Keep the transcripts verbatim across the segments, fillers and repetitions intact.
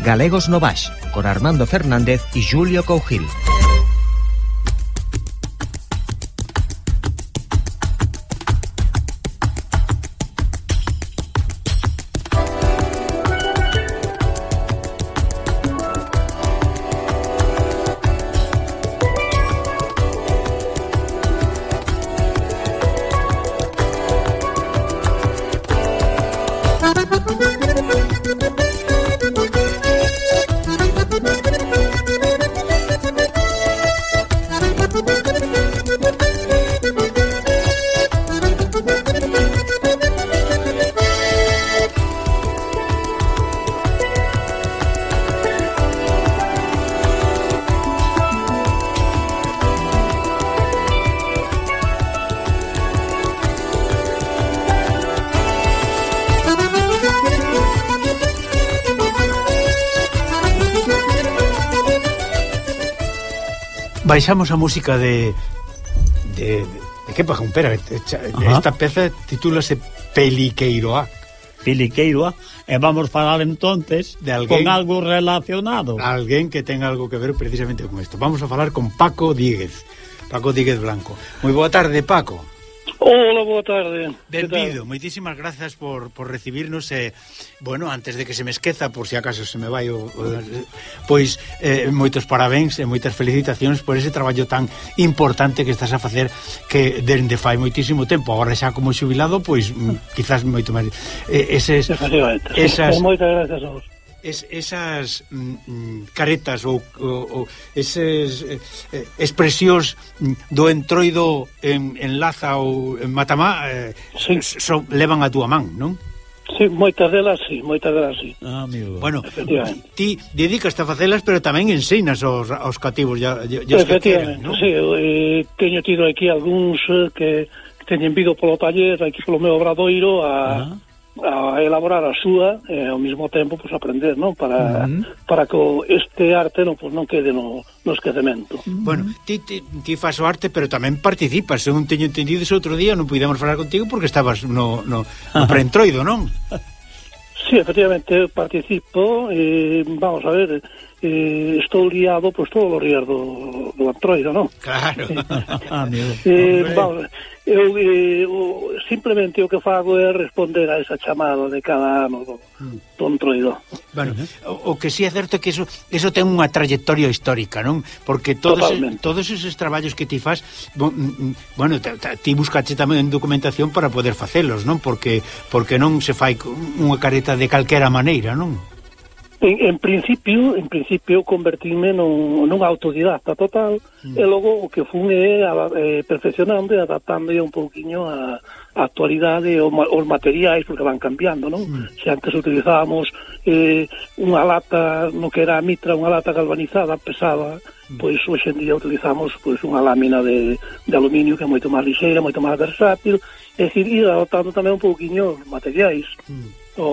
Galegos no Baix, con Armando Fernández y Julio Cougil. Baixamos a música de de, de, de que paja un pera. Esta peza titúlase Peliqueiroa. Peliqueiroa, e vamos falar entonces de alguén, con algo relacionado. Alguén que ten algo que ver precisamente con isto. Vamos a falar con Paco Díguez. Paco Díguez Blanco. Moi boa tarde, Paco. Hola, boa tarde. Benvido, moitísimas grazas por, por recibirnos e, eh, bueno, antes de que se me esqueza, por si acaso se me vai o, o, pois, eh, moitos parabéns e moitas felicitacións por ese traballo tan importante que estás a facer, que dende fai moitísimo tempo, agora xa como xubilado, pois, quizás moito máis eh, eses, esas, moitas grazas a vos. Es, esas mm, caretas ou, ou, ou eses eh, expresións do entroido en, en Laza ou en Matamá eh, sí. son, levan a túa man, non? Sí, moitas delas sí, moitas delas sí. Ah, amigo. Bueno, ti dedicas a facelas, pero tamén ensinas aos, aos cativos ya, ya, ya que queren, non? Sí, eh, teño tido aquí algúns eh, que, que teñen vido polo taller aquí polo meu obradoiro a... Ah. a elaborar a súa e ao mesmo tempo pues, aprender, non? Para, uh-huh. para que este arte non, pues, non quede no, no esquecemento. Bueno, ti, ti, ti faz o arte, pero tamén participas, según teño entendido ese outro día, non pudemos falar contigo porque estabas no, no, no preentroido, non? Sí, efectivamente participo, eh, vamos a ver, eh, estou liado pois pues, todos os días do, do antroido, non? Claro. eh, vamos, eu eh, o, simplemente o que fago é responder a esa chamada de cada ano do, do antroido. Bueno, o, o que sí é certo é que eso, eso ten unha trayectoria histórica, non? Porque todos, todos esos traballos que ti faz, bueno, ti buscache tamén documentación para poder facelos, non? Porque porque non se fai unha careta de calquera maneira, non? En, en principio, en principio convertíme nun, nun autodidacta total, mm. e logo o que fun é eh, perfeccionando e adaptando un pouquiño a, a actualidade e os materiais, porque van cambiando, non? Mm. Se antes utilizábamos eh, unha lata, no que era a mitra, unha lata galvanizada, pesada, mm. pois hoxe en día utilizamos pois unha lámina de, de aluminio que é moito máis lixeira, moito máis versátil, é dicir, ir adaptando tamén un pouquiño os materiais, mm. o...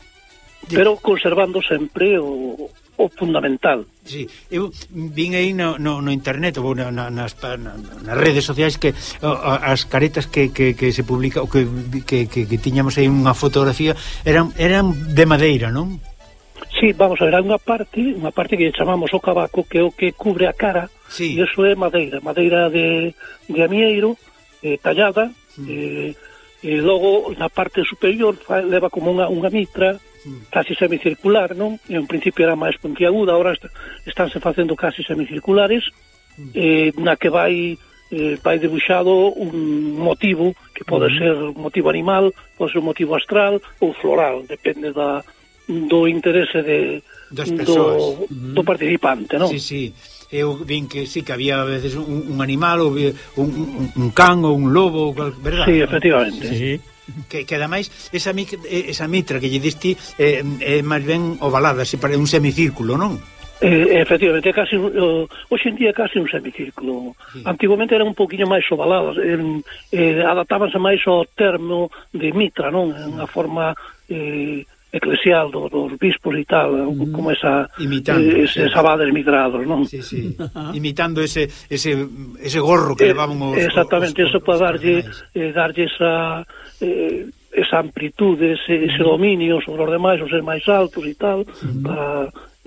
pero conservando sempre o, o fundamental. Sí, eu vin aí no, no, no internet ou na, na, nas, na, nas redes sociais que o, as caretas que, que, que se publica ou que, que, que, que tiñamos aí unha fotografía eran, eran de madeira, non? Sí, vamos a ver, hai unha parte unha parte que chamamos o cabaco, que é o que cubre a cara, sí. E iso é madeira madeira de, de amieiro eh, tallada, mm. eh, e logo na parte superior fa, leva como unha, unha mitra casi semicircular, non? En principio era máis puntiaguda, agora est estánse facendo casi semicirculares, mm. eh, na que vai eh, vai debuxado un motivo que pode mm. ser un motivo animal, pode ser un motivo astral ou floral, depende da, do interese de, do, mm. do participante, non? Sí, sí. Eu vin que sí, que había a veces un, un animal ou un, un, un can ou un lobo, verdad? Sí, efectivamente. Sí. Que, que ademais esa, esa mitra que lle diste é, é máis ben ovalada, se para un semicírculo, non? Eh, efectivamente, casi uh, hoxe en día casi un semicírculo. Sí. Antigamente era un poquinho máis ovaladas, eh, eh, adaptábanse máis ao termo de mitra, non? Unha forma eh, eclesial do, dos bispos e tal, mm. como esa imitando, eh, eses sí. abades mitrados, non? Sí, sí. Imitando ese, ese, ese gorro que eh, levaban os... Exactamente, os, os, eso para darlle, eh, darlle esa... Eh, esa amplitude, ese, ese dominio sobre os demais, os ser máis altos e tal, mm. para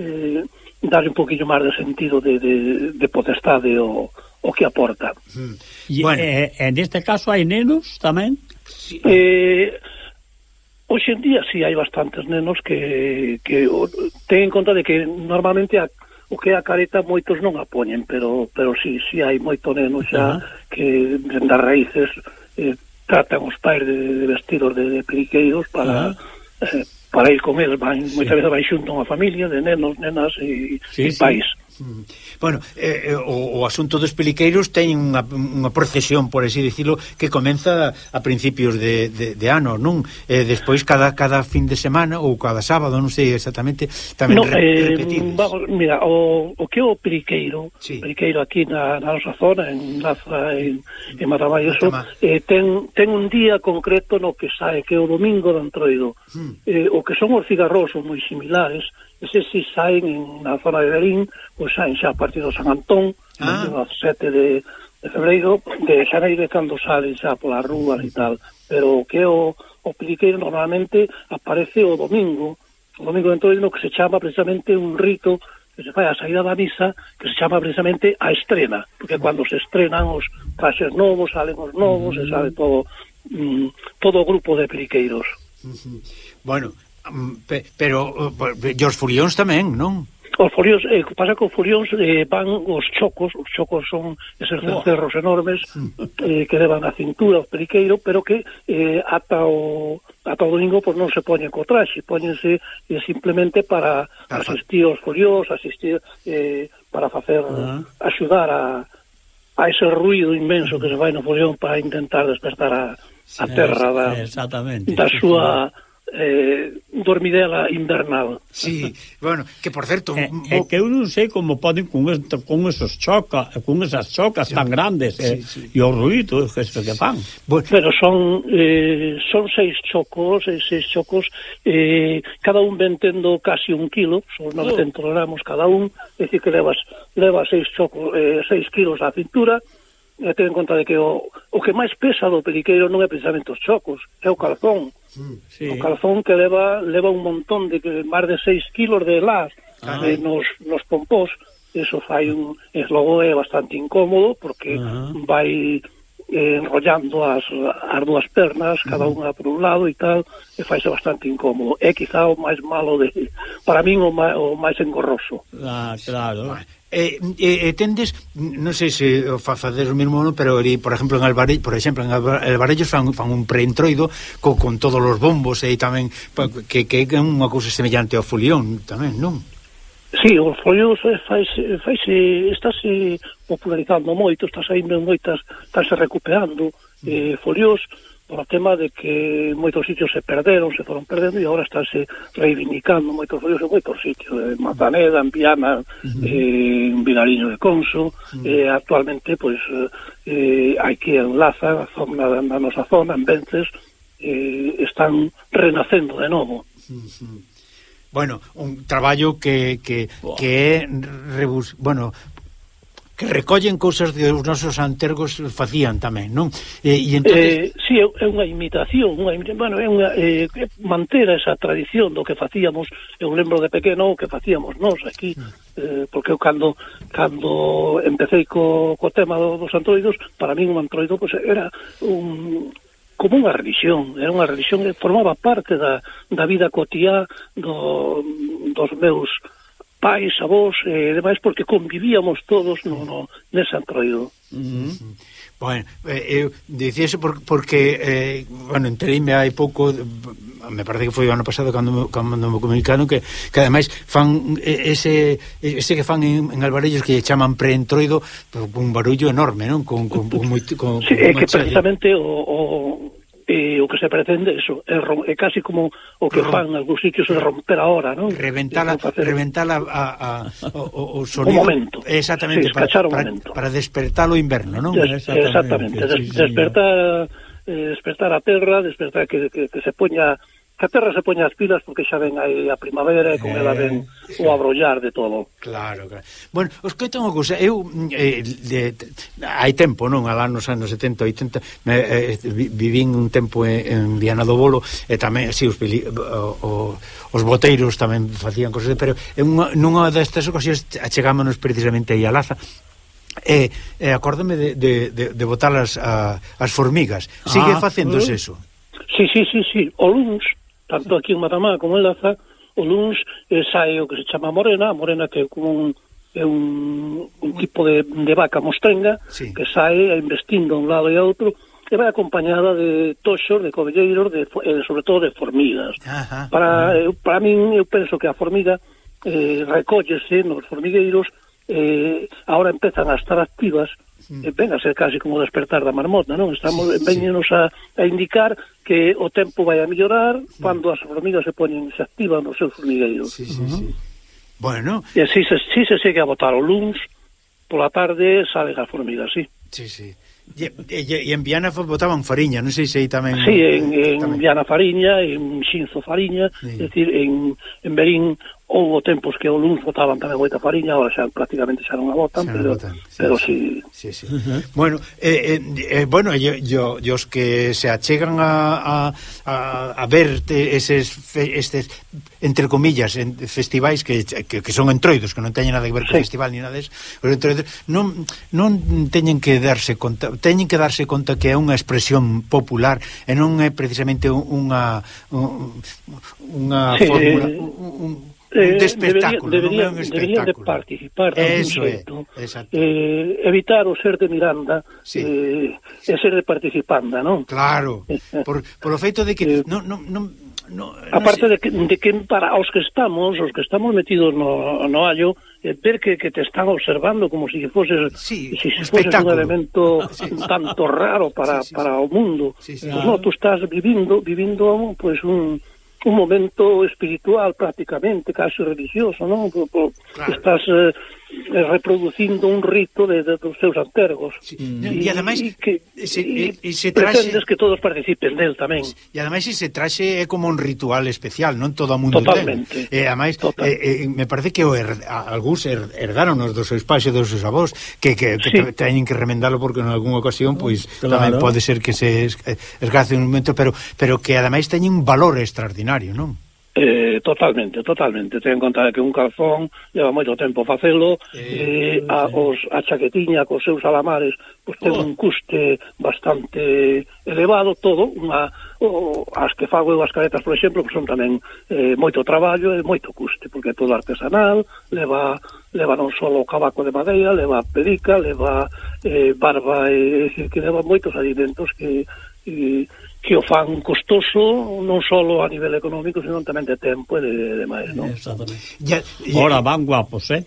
eh, darle un poquinho máis de sentido de, de, de potestade o, o que aporta. Mm. E bueno. eh, en este caso hai nenos tamén? Sí. Eh, hoxe en día sí hai bastantes nenos que, que o, ten en conta de que normalmente a, o que é a careta moitos non a poñen, pero, pero sí, sí hai moito neno xa uh-huh. que das raíces eh, tratan os pais de, de vestidos de, de periqueiros para... Uh-huh. eh, para ir con eles, van, sí. moitas veces vai xunto unha familia de nenos, nenas e, sí, e pais. Sí. Bueno, eh, o, o asunto dos peliqueiros ten unha, unha procesión, por así dicilo, que comeza a principios de, de, de ano, non? Eh, despois cada cada fin de semana ou cada sábado, non sei exactamente, tamén no, re, eh, repetidos. Vamos, mira, o, o que é o periqueiro, sí. periqueiro aquí na, na nosa zona, en Laza, en, en Matamai, eso, eh, ten, ten un día concreto no que sae, que é o domingo de Antroido. Hmm. Eh, o que son os cigarrosos moi similares, ese si saen en, na zona de Berín, pois saen xa a partir do San Antón, ah. no sete de, de febreiro, de xaneiro cando salen xa polas rúas e tal, pero o que é o, o periqueiro normalmente aparece o domingo, o domingo de Antroido, que se chama precisamente un rito que se fai a saída da misa, que se chama precisamente a estrena, porque cando se estrenan os traxes novos, salen os novos, mm. se sabe todo, mm, todo o grupo de periqueiros. Mm-hmm. Bueno, Pe, pero e os furións tamén, non? Os furións, eh, pasa que os furións eh, van os chocos, os chocos son eses cencerros oh. enormes eh, que levan a cintura o periqueiro, pero que eh, ata o ata o domingo pues, non se poñen co traxe, poñense eh, simplemente para Perfecto. asistir aos furións, asistir eh, para facer, uh-huh. axudar a, a ese ruido inmenso que se vai no furión para intentar despertar a, a terra da, da súa eh, dormidela invernal. Sí, bueno, que por certo... É, é que eu non sei como poden con, este, con esos chocas, con esas chocas sí. tan grandes sí, eh, sí. e o ruido que, que fan. Bueno. Pero son eh, son seis chocos, e seis chocos, eh, cada un ven tendo casi un kilo, son novecentos oh. gramos cada un, é dicir que levas, levas seis chocos, eh, seis kilos á cintura, e ten en conta de que o, o que máis pesa do periqueiro non é precisamente os chocos, é o calzón. Sí. O calzón que leva leva un montón de máis de seis kilos de las eh, nos, nos pompós, eso fai un es logo é bastante incómodo porque uh-huh. vai eh, enrollando as, as dúas pernas, cada unha por un lado e tal, e faise bastante incómodo. É quizá o máis malo de para min o máis, o máis engorroso. Ah, claro. Eh, eh, tendes, non sei se o fa facer o mesmo, pero ali, por exemplo, en Alvarellos, por exemplo, en Alvarellos fan, fan un preentroido co, con todos os bombos e tamén que, que é unha cousa semellante ao folión tamén, non? Sí, os folións faise, faise, estáse popularizando moito, está saindo moitas, estáse recuperando eh, folións por o tema de que moitos sitios se perderon, se foron perdendo e agora estáse reivindicando moitos folións en moitos sitios, en Mazaneda, en Viana, uh-huh. eh, en Vilariño de Conso, uh-huh. eh, actualmente, pois, eh, aquí en Laza, zona, na nosa zona, en Vences, eh, están renacendo de novo. Uh-huh. Bueno, un traballo que, que, oh. que é rebus, bueno, que recollen cousas de os nosos antergos facían tamén, non? E, e entonces... eh, sí, é unha imitación, unha, bueno, é unha eh, manter esa tradición do que facíamos. Eu lembro de pequeno o que facíamos nós aquí, eh, porque eu cando cando empecé co, co tema do, dos antroidos, para min un antroido pues, era un como unha religión, era unha religión que formaba parte da, da vida cotiá do, dos meus pais, avós e demais, porque convivíamos todos no, no, nese antroido. Uh-huh. Bueno, eh, eu dicía eso porque, porque eh, bueno, entereime hai pouco, me parece que foi o ano pasado cando me, cando me comunicaron que, que ademais fan ese, ese que fan en, en Alvarellos que chaman preentroido con un barullo enorme, non? Con, con, con, con, con, sí, con é que precisamente o, o E o que se pretende eso é, rom, é casi como o que fan en algúns sitios é romper a hora, non? Reventar a, reventar a, a, a, o, o sonido. O momento. Exactamente, sí, para, para, para, para despertar o inverno, non? Des, exactamente, exactamente. Sí, sí, despertar, eh, despertar a terra, despertar que, que, que se poña que a terra se poña as pilas porque xa ven aí a primavera e con ela ven o abrollar de todo. Claro, claro. Bueno, os que tengo cousa, eu eh, de, de, hai tempo, non, alá nos anos setenta, oitenta, eh, vivín un tempo en, en Viana do Bolo e tamén, si, os, o, o, os boteiros tamén facían cosas, pero en unha, nunha destas ocasións achegámonos precisamente aí a Laza. E, e acórdame de, de, de, de botar as, a, as formigas. Sigue ah, facéndose uh. eso? Sí, sí, sí, sí. O luns, tanto aquí en Matamá como en Laza, o luns eh, sae o que se chama morena, a morena que é como un, é un, un tipo de, de vaca mostrenga, sí, que sae investindo a un lado e a outro, e vai acompañada de toxos, de covelleiros, de, eh, sobre todo de formigas. Ajá. Para, eh, para min, eu penso que a formiga eh, recóllese nos formigueiros, eh, ahora empezan a estar activas, mm. eh, ven a ser casi como despertar da marmota, non? Estamos, sí, veñenos a, a indicar que o tempo vai a mellorar mm. cando as formigas se poñen, se activan nos seus formigueiros. Sí, sí, uh-huh. sí. Bueno. E así se, si se segue a botar o luns, pola tarde salen as formigas, sí. Sí, sí. E, e, e en Viana botaban fariña, non sei se aí tamén... Sí, en, en Viana fariña, en Xinzo fariña, sí. É dicir, en, en Berín houve tempos que o luns botaban tamén moita fariña, ahora xa prácticamente xa non a botan, xa pero, botan. Sí, pero sí. sí. sí, sí. Uh-huh. Bueno, eh, eh, bueno, yo, yo, yo os que se achegan a, a, a ver eses, estes, entre comillas, en festivais que, que, que son entroidos, que non teñen nada que ver co sí. festival ni nada deso, os entroidos non, non teñen que darse conta, teñen que darse conta que é unha expresión popular e non é precisamente unha unha sí, fórmula, un, un un de espectáculo, deberían, non é un deberían de participar de eso xeito, é, eh, evitar o ser de Miranda, sí. eh, e ser de participanda, non? Claro, por, por o feito de que eh, non, non, non, no, aparte no de que, de que para os que estamos, os que estamos metidos no, no hallo, eh, ver que, que te están observando como si foses sí, si foses un elemento sí. un tanto raro para, sí, sí, para o mundo. Sí, sí, pues claro. No, tú estás vivindo, vivindo pues un un momento espiritual prácticamente, casi religioso, non? Claro. Estás eh, reproducindo un rito de, de dos seus antergos. Sí. E, e ademais e que se, e, e se traxe pretendes que todos participen del tamén. E ademais se traxe é como un ritual especial, non todo o mundo totalmente. ten. E ademais Total. eh, eh, me parece que o her, algúns her, herdaron os dos seus pais e dos seus avós que, que, que sí. teñen que remendalo porque en algunha ocasión pois claro. tamén pode ser que se esgace un momento, pero pero que ademais teñen un valor extraordinario, non? Eh, totalmente, totalmente. Ten en conta que un calzón leva moito tempo facelo, eh, eh, a, os, a chaquetiña cos seus alamares pois ten oh. un custe bastante elevado, todo, unha, o, as que fago eu as caretas, por exemplo, que son tamén eh, moito traballo e moito custe, porque é todo artesanal, leva leva non só o cabaco de madeira, leva pelica, leva eh, barba, é dicir, que leva moitos alimentos que e, que o fan costoso non só a nivel económico, senón tamén de tempo e de, de máis, non? Exactamente. Ya, ya, Ora, van guapos, eh?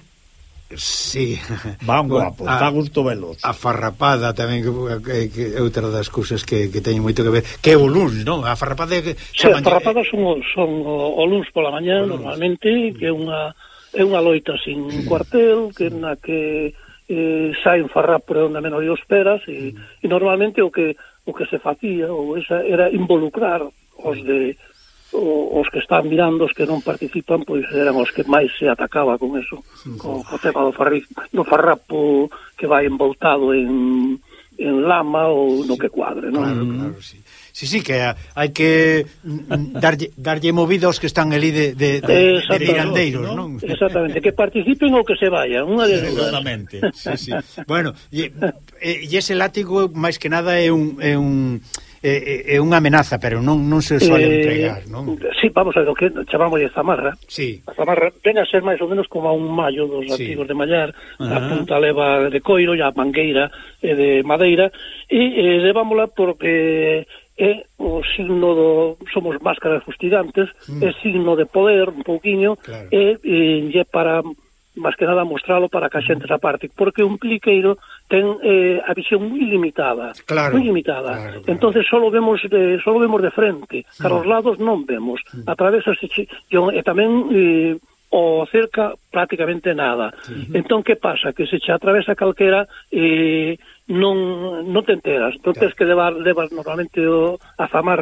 Sí. Van guapos, dá gusto velos. A farrapada tamén, que, que é outra das cousas que, que teñen moito que ver, que é o luns, non? A farrapada é... Sí, as farrapadas son, son o, o luns pola mañá, normalmente, que é unha é unha loita sin cuartel, que na que eh, sai un farrapo onde menos o esperas, e, mm. e normalmente o que o que se facía ou esa era involucrar os de o, os que están mirando, os que non participan, pois eran os que máis se atacaba con eso, sí, con o tema do, farri, do farrapo que vai envoltado en, en lama ou no que cuadre, non? Claro, claro, sí. Sí, sí, que hai que darlle, darlle movida aos que están ali de, de, de, de mirandeiros, non? Exactamente, que participen ou que se vayan, unha de dudas. Exactamente, sí, sí. Bueno, e, e ese látigo, máis que nada, é un... É un é, é unha amenaza, pero non non se suele eh, empregar, non? Sí, vamos a ver o que chamamos de zamarra. Sí. A zamarra ven a ser máis ou menos como a un mallo dos sí. antigos de mallar, uh-huh. A punta leva de coiro e a mangueira é de madeira, e eh, levámola porque é o signo do... somos máscaras fustigantes, mm. é signo de poder un pouquiño, claro. e, e, e para... máis que nada mostralo para que a xente se aparte, porque un pliqueiro ten eh, a visión moi limitada, claro, moi limitada. Claro, claro. Entonces solo vemos de solo vemos de frente, para os lados non vemos. Mm. Atravesase e tamén eh, o cerca prácticamente nada. Sí. Entón que pasa? Que se che atravesa calquera eh, non non te enteras. Entón claro. Tens que levar levas normalmente o, a zamarra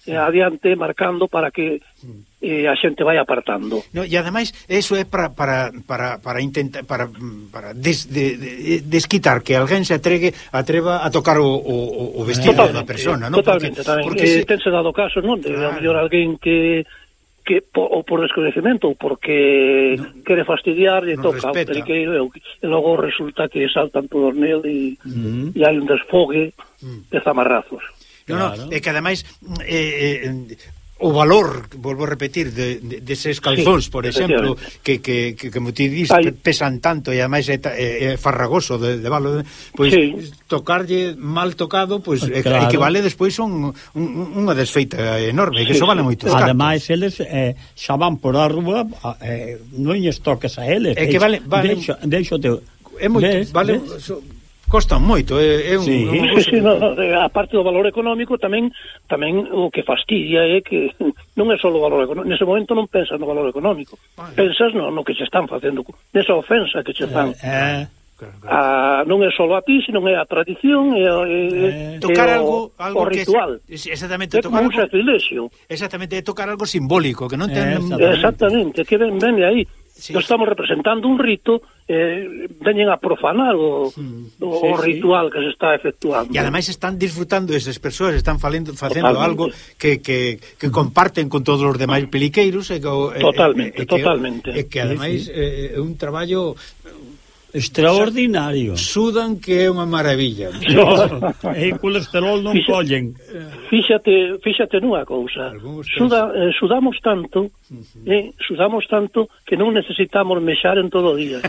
eh, adiante marcando para que eh, a xente vai apartando. No, e ademais eso é para para para para intentar para para des, de, de, desquitar que alguén se atregue atreva a tocar o, o, o vestido totalmente, da persona, non? Totalmente, porque, tamén. porque eh, se... tense dado caso, non? De claro. a mellor alguén que que po, ou por desconhecemento ou porque no, quere fastidiar e toca o periqueiro e logo resulta que saltan todos nel e, mm. e hai un desfogue mm. de zamarrazos. No, claro. no, é que ademais eh, eh, o valor, volvo a repetir, de, de, de eses calzóns, sí, por exemplo, que, que, que como ti dis, Ay. pesan tanto e ademais é, é, é farragoso de, de valo, pois sí. tocarlle mal tocado, pois claro. equivale despois un, un, unha desfeita enorme, que sí, iso vale moitos cartos. Ademais, eles eh, xa van por a rúa, eh, non lles toques a eles. É que vale... vale deixo, deixo te... É moito, ves, vale... Ves? So, costan moito, é, é un, sí. un sí, sí, no, no, a parte do valor económico tamén tamén o que fastidia é que non é só o valor económico, nese momento non pensas no valor económico, vale. pensas no, no que se están facendo, nesa ofensa que se están eh, eh. A, non é só a ti, sino é a tradición e, e, eh, tocar e algo, o, algo o ritual es, exactamente, é tocar como un algo, sacrilegio exactamente, é tocar algo simbólico que non ten... exactamente, exactamente que ven, ven aí sí. Nós estamos representando un rito, eh, veñen a profanar o, mm, o, sí, o ritual sí. que se está efectuando. E ademais están disfrutando esas persoas, están falendo, facendo totalmente. algo que, que, que comparten con todos os demais peliqueiros. E, totalmente, e, e, totalmente. E que ademais sí, sí. é un traballo... extraordinario. Sudan que é unha maravilla. E o colesterol non Fixa, collen. Fíxate, fíxate nunha cousa. Suda, eh, sudamos tanto, uh-huh. eh, sudamos tanto que non necesitamos mexar en todo o día.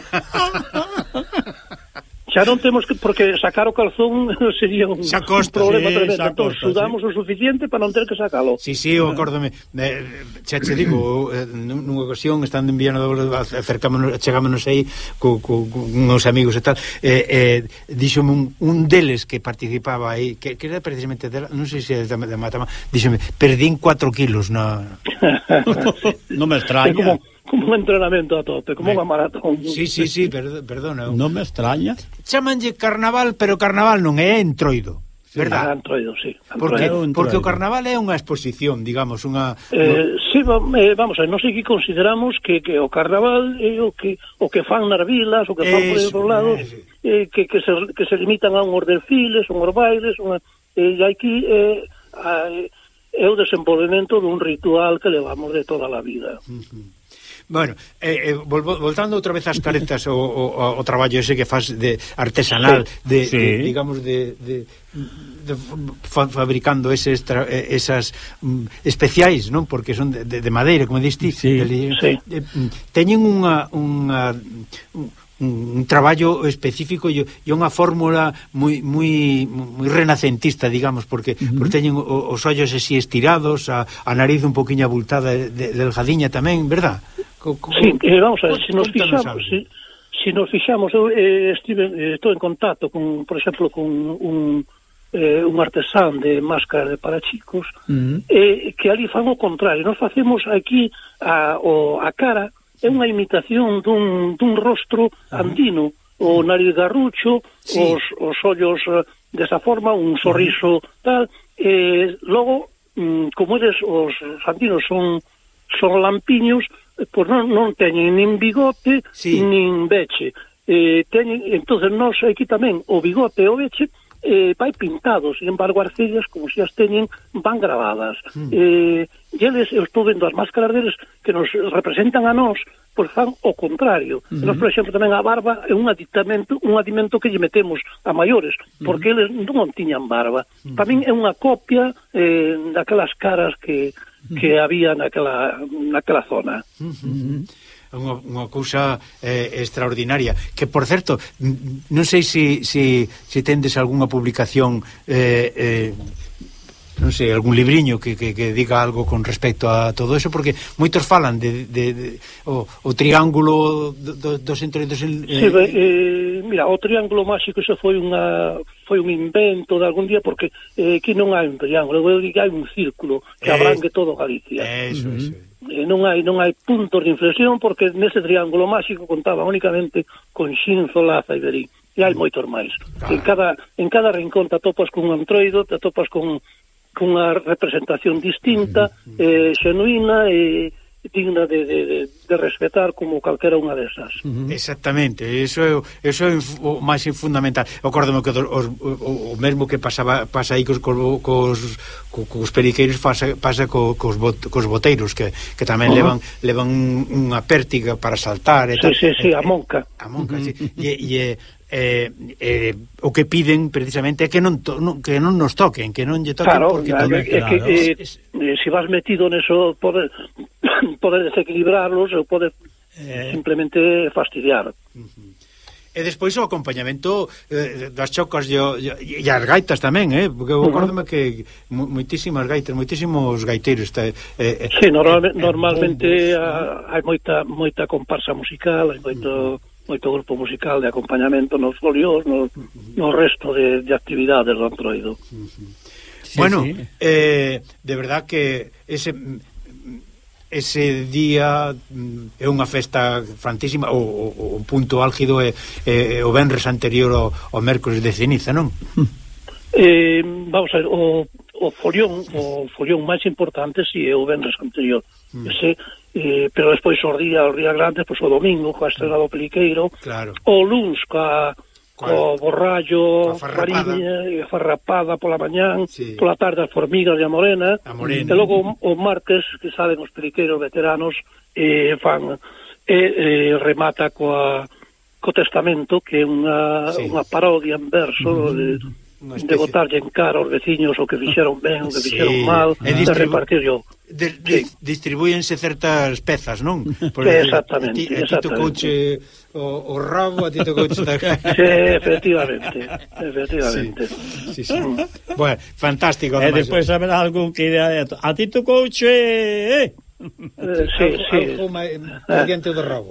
Xa non temos que, porque sacar o calzón sería un, costa, un problema sí, tremendo. Entón, sudamos sí. o suficiente para non ter que sacalo. Sí, sí, eu acórdome. Eh, xa te digo, eh, nunha ocasión, estando en Viana do Bolo, acercámonos, chegámonos aí co, co, co uns amigos e tal, eh, eh, díxome un, un deles que participaba aí, que, que era precisamente de, non sei se é de, de Matama, díxome, perdín cuatro kilos na... non me extraña. Como, como un entrenamento a tope, como unha maratón. Sí, sí, sí, per, perdona. Non me extraña. Chamanlle carnaval, pero carnaval non é entroido, verdad? Ah, entroido, sí. Porque, entroido. porque o carnaval é unha exposición, digamos, unha... Eh, sí, eh, vamos a ver, non sei que consideramos que, que o carnaval é o que o que fan nas vilas, o que fan por outros lados, eh, que, que, se, que se limitan a unhos desfiles, unhos bailes, unha, eh, e aquí eh, a, é o desenvolvemento dun ritual que levamos de toda a vida. Uh-huh. Bueno, eh, eh, volvo, voltando outra vez ás caretas o, o, o traballo ese que faz de artesanal, sí. de, sí. de digamos de, de, de fa, fabricando eses tra, esas um, especiais, non? Porque son de, de, de madeira, como diste, sí. de, sí. de, teñen unha unha un, un traballo específico e unha fórmula moi moi moi renacentista, digamos, porque uh-huh. porque teñen os ollos así estirados, a, a nariz un poquinho abultada, de, de, delgadiña tamén, verdad? Co, co, sí, eh, vamos a ver, se nos fixamos, se, se nos fixamos, eu eh, estive, eh, estou en contacto con, por exemplo, con un eh, un artesán de máscaras para chicos, uh-huh. eh, que ali fan o contrario. Nos facemos aquí a, o, a cara é unha imitación dun, dun rostro andino, o nariz garrucho, sí. os, os ollos uh, desa forma, un sorriso tal, e logo, mm, como eres, os andinos son son lampiños, pois non, non teñen nin bigote, sí. nin veche. Eh, teñen, entonces nós aquí tamén o bigote e o veche eh, vai pintados, sin embargo as cellas, como se as teñen, van grabadas. Mm. Eh, e eles, eu estou vendo as máscaras deles que nos representan a nós, pois fan o contrario. Mm-hmm. Nós, por exemplo, tamén a barba é un aditamento, un adimento que lle metemos a maiores, porque mm-hmm. eles non tiñan barba. Mm-hmm. Tamén é unha copia eh, daquelas caras que que había naquela, naquela zona. Uh-huh. Unha, unha cousa eh, extraordinaria, que por certo non sei se si, si, si tendes algunha publicación eh, eh, non sei, algún libriño que, que, que diga algo con respecto a todo eso, porque moitos falan de, de, de o, o triángulo do, dos entroidos en, eh, sí, eh, mira, o triángulo máxico eso foi unha foi un invento de algún día, porque eh, aquí non hai un triángulo, eu digo hai un círculo que eh, abrangue todo Galicia. Eso, uh-huh. eso. Eh, non hai non hai puntos de inflexión, porque nese triángulo máxico contaba únicamente con Xinzo, Laza e Verín, e hai moitos máis. Claro. En cada en cada rincón te atopas con un antroido, te atopas con cunha representación distinta, eh, xenuína e digna de, de, de, de respetar como calquera unha desas. Uh-huh. Exactamente, eso é, eso é o máis fundamental. Acórdame que os, o, o mesmo que pasaba pasa aí cos, cos, cos periqueiros pasa, pasa cos, cos, bot, cos boteiros que, que tamén uh-huh. levan levan unha pértiga para saltar e sí, tal. sí, sí, a monca. A monca, sí. E, e Eh, eh, o que piden precisamente é que non, to, non que non nos toquen, que non lle toquen, claro, porque claro, toquen, é que claro. eh, eh, si vas metido neso poder poder desequilibrarlos ou poder eh. simplemente fastidiar. Uh-huh. E despois o acompañamento eh, das chocas e, e, e as gaitas tamén, eh? Porque eu acórdome uh-huh. que moitísimas gaitas, moitísimos gaiteiros eh, eh, sí, normalmente, eh, normalmente a, hai moita moita comparsa musical, hai moito uh-huh. moito grupo musical de acompañamento nos folios, no, no resto de, de actividades do Antroido. Uh-huh. Sí, bueno, sí. Eh, de verdad que ese ese día é unha festa fantísima, o, o, o punto álgido é, é o venres anterior ao, ao mércores de ceniza, non? Eh, vamos a ver, o, o folión o folión máis importante si é o venres anterior, mm. ese Eh, pero despois os días, os días grandes, pois o domingo coa estrela do Peliqueiro, claro. o luns coa, co borrallo, fariña e farrapada pola mañán, sí. pola tarde as formigas e a morena, a morena. E logo o, o martes que salen os peliqueiros veteranos e eh, fan e eh, remata coa co testamento, que é unha, sí. unha parodia en verso mm-hmm. de de botarlle en cara aos veciños o que fixeron ben, o que fixeron sí. mal, e de repartir yo. De, de, sí. Distribúyense certas pezas, non? Porque exactamente. A ti, a ti tocouche o, o rabo, a ti tocouche... sí, efectivamente. Efectivamente. Sí, sí, sí. Bueno, fantástico. E despois haberá algún que idea a ti tocouche... Eh? Eh, sí, algo, sí. Algo máis diante do rabo.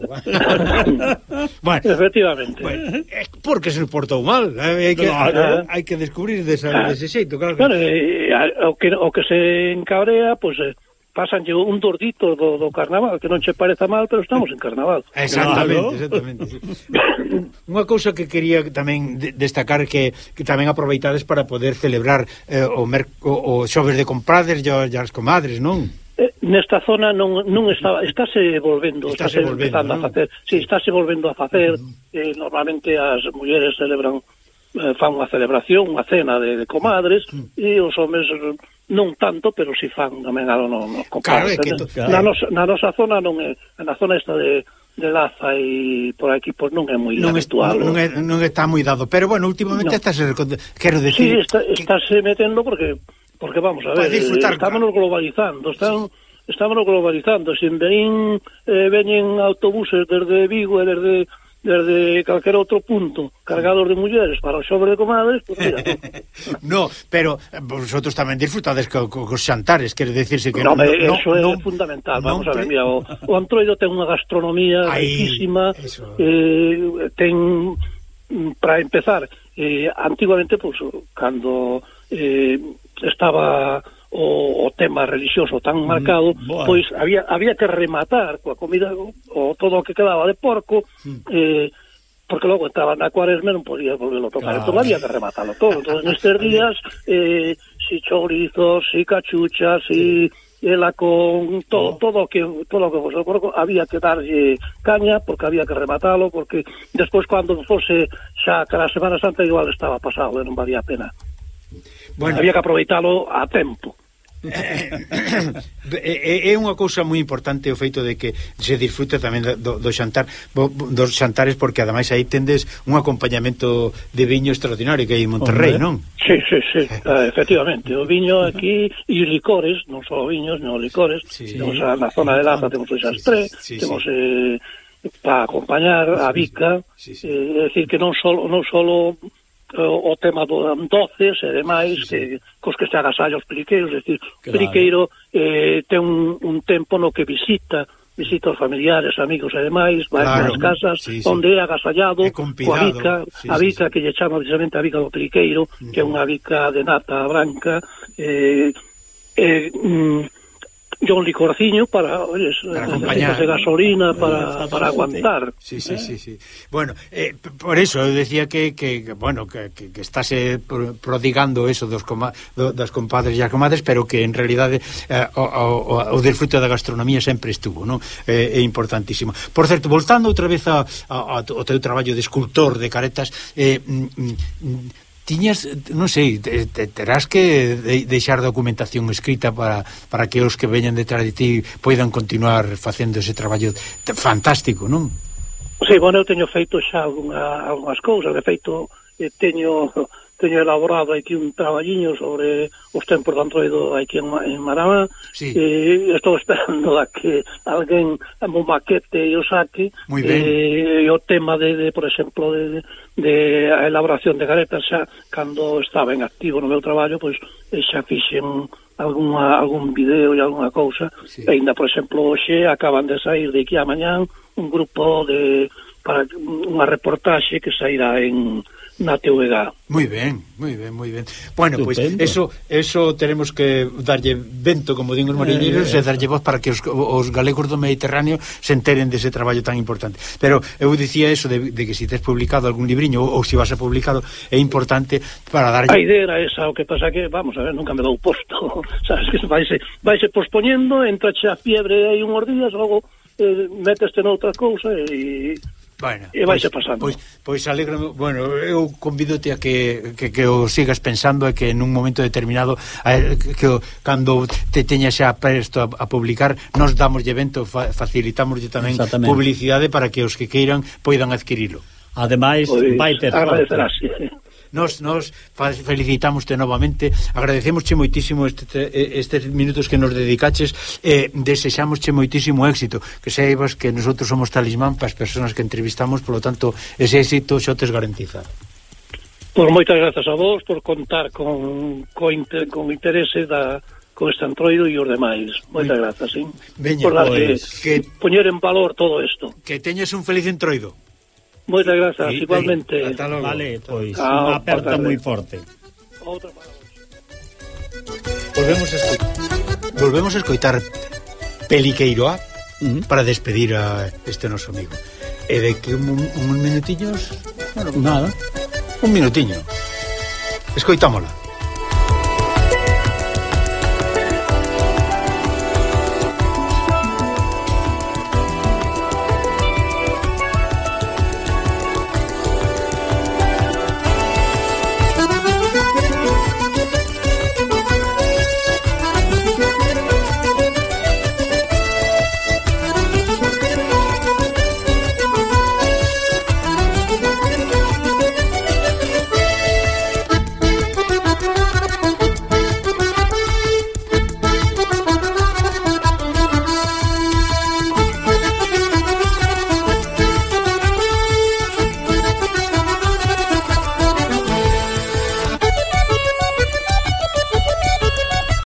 Bueno, efectivamente. Bueno, é porque se nos portou mal, hai que claro. hai que descubrir desa, claro. dese xeito, claro. Bueno, eh, o que o que se encabrea, pois pues, eh, pasanlle un dordito do, do carnaval, que non che pareza mal, pero estamos en carnaval. Exactamente, exactamente. Sí. Unha cousa que quería tamén de, destacar que, que tamén aproveitades para poder celebrar eh, o, mer, o, o xoves de comprades e as comadres, non? Eh, nesta zona non, non estaba, estáse volvendo, estáse, estáse volvendo, ¿no? a facer, si, sí, estáse volvendo a facer, uh-huh. eh, normalmente as mulleres celebran, eh, fan unha celebración, unha cena de, de comadres, uh-huh. e os homes non tanto, pero si fan tamén algo no, no compadres. Claro, to, claro. Na, nosa, na nosa zona non é, na zona esta de de Laza e por aquí pois non é moi non habitual. Non, non, é, non está moi dado, pero bueno, últimamente no. estáse, quero decir... Sí, está, estáse metendo porque porque vamos a ver, estamos globalizando, están, estamos globalizando, se ven, eh, veñen autobuses desde Vigo e desde desde calquer outro punto cargados de mulleres para o xobre de comadres, pues mira. No, pero vosotros tamén disfrutades co, co, cos xantares, quere decirse que no, no, no, eso é no, fundamental, no, vamos no, a ver, mira, o, o Antroido ten unha gastronomía riquísima, eh, ten, para empezar, eh, antiguamente, pues, cando eh, estaba o, o tema religioso tan marcado, mm, pois había había que rematar coa comida o, o todo o que quedaba de porco, mm. eh, porque logo estaba na cuaresma non podía volverlo a tocar, claro. Entón había que rematarlo todo. Entón, nestes días, eh, si chorizos, si cachuchas, si ela con todo, oh. todo que todo o que fose o porco, había que darlle caña, porque había que rematalo, porque despois cando fose xa cara a Semana Santa igual estaba pasado, e non valía a pena. Bueno, había que aproveitalo a tempo. é, é unha cousa moi importante o feito de que se disfrute tamén do, do xantar, dos xantares, porque ademais aí tendes un acompañamento de viño extraordinario que hai en Monterrey, non? Sí, sí, sí, uh, efectivamente, o viño aquí e licores, non só viños, non licores, sí, temos a, na zona de Laza temos o xastré, sí, sí, temos eh, para acompañar a bica, sí, sí. Eh, é dicir que non só non só o tema do doces e demais, sí, sí. Que, cos que se agasallan os periqueiros, é dicir, claro. O periqueiro eh, ten un, un tempo no que visita visita os familiares, amigos e demais, vai claro. Nas casas, sí, sí. Onde é agasallado coa bica, sí, a bica sí, que lle chama precisamente a bica do periqueiro, uh-huh. Que é unha bica de nata branca, eh, eh, mm, yo un licorciño para, oyes, para acompañar, de gasolina para, para aguantar. Sí, sí, sí, sí. Bueno, eh, por eso eu decía que, que, que bueno, que, que, que estase prodigando eso dos coma, do, das compadres e as comadres, pero que en realidade eh, o, o, o desfruto da gastronomía sempre estuvo, non? Eh, é importantísimo. Por certo, voltando outra vez a, a, ao teu traballo de escultor de caretas, eh, mm, tiñas, non sei, te, te, terás que de, deixar documentación escrita para, para que os que veñan detrás de ti poidan continuar facendo ese traballo fantástico, non? Sí, bueno, eu teño feito xa alguna, algunhas cousas, de feito eh, teño teño elaborado aquí un traballiño sobre os tempos do Antroido aquí en, en Maramá, sí. E estou esperando a que alguén mo maquete e o saque, e o tema de, de por exemplo, de, de a elaboración de caretas xa, cando estaba en activo no meu traballo, pois xa fixen alguna, algún video e alguna cousa, sí. E ainda, por exemplo, hoxe acaban de sair de aquí a mañán un grupo de para unha reportaxe que sairá en na T V G. Moi ben, moi ben, moi ben. Bueno, pois pues, eso eso teremos que darlle vento, como din os mariñeiros, eh, e darlle voz para que os, os galegos do Mediterráneo se enteren dese traballo tan importante. Pero eu dicía eso de, de que se si tes publicado algún libriño ou, ou se si vas a publicado, é importante para darlle... A idea era esa, o que pasa que, vamos a ver, nunca me dou posto. Sabes que vaise, vaise pospoñendo, entrache a fiebre aí unhos días, logo eh, meteste noutra cousa e... Bueno, e vais pois, pasando. Pois, pois alegro, bueno, eu convídote a que, que, que o sigas pensando e que en un momento determinado a, que o, cando te teñas xa presto a, a publicar, nos damos de evento, fa, facilitamoslle tamén publicidade para que os que queiran poidan adquirilo. Ademais, pois, vai ter agradecerás. Nos, nos felicitamos-te novamente, agradecemosche moitísimo este, estes minutos que nos dedicaches e eh, desexamosche moitísimo éxito, que saibas que nosotros somos talismán para as persoas que entrevistamos, polo tanto ese éxito xo tes garantizado. Pois moitas grazas a vos por contar con, con, inter, con interese da, con este Antroido e os demais. Moitas grazas, sí? Veña, por darle, pues, que poñer en valor todo isto. Que teñas un feliz Entroido. Moitas grazas, sí, igualmente. Hasta logo. Vale, pois, ah, unha aperta moi forte. Outra para vos. Volvemos a escoitar, volvemos a escoitar Peliqueiroa uh -huh. para despedir a este noso amigo. E de que un, un minutiños, bueno, nada, un minutiño. Escoitámola.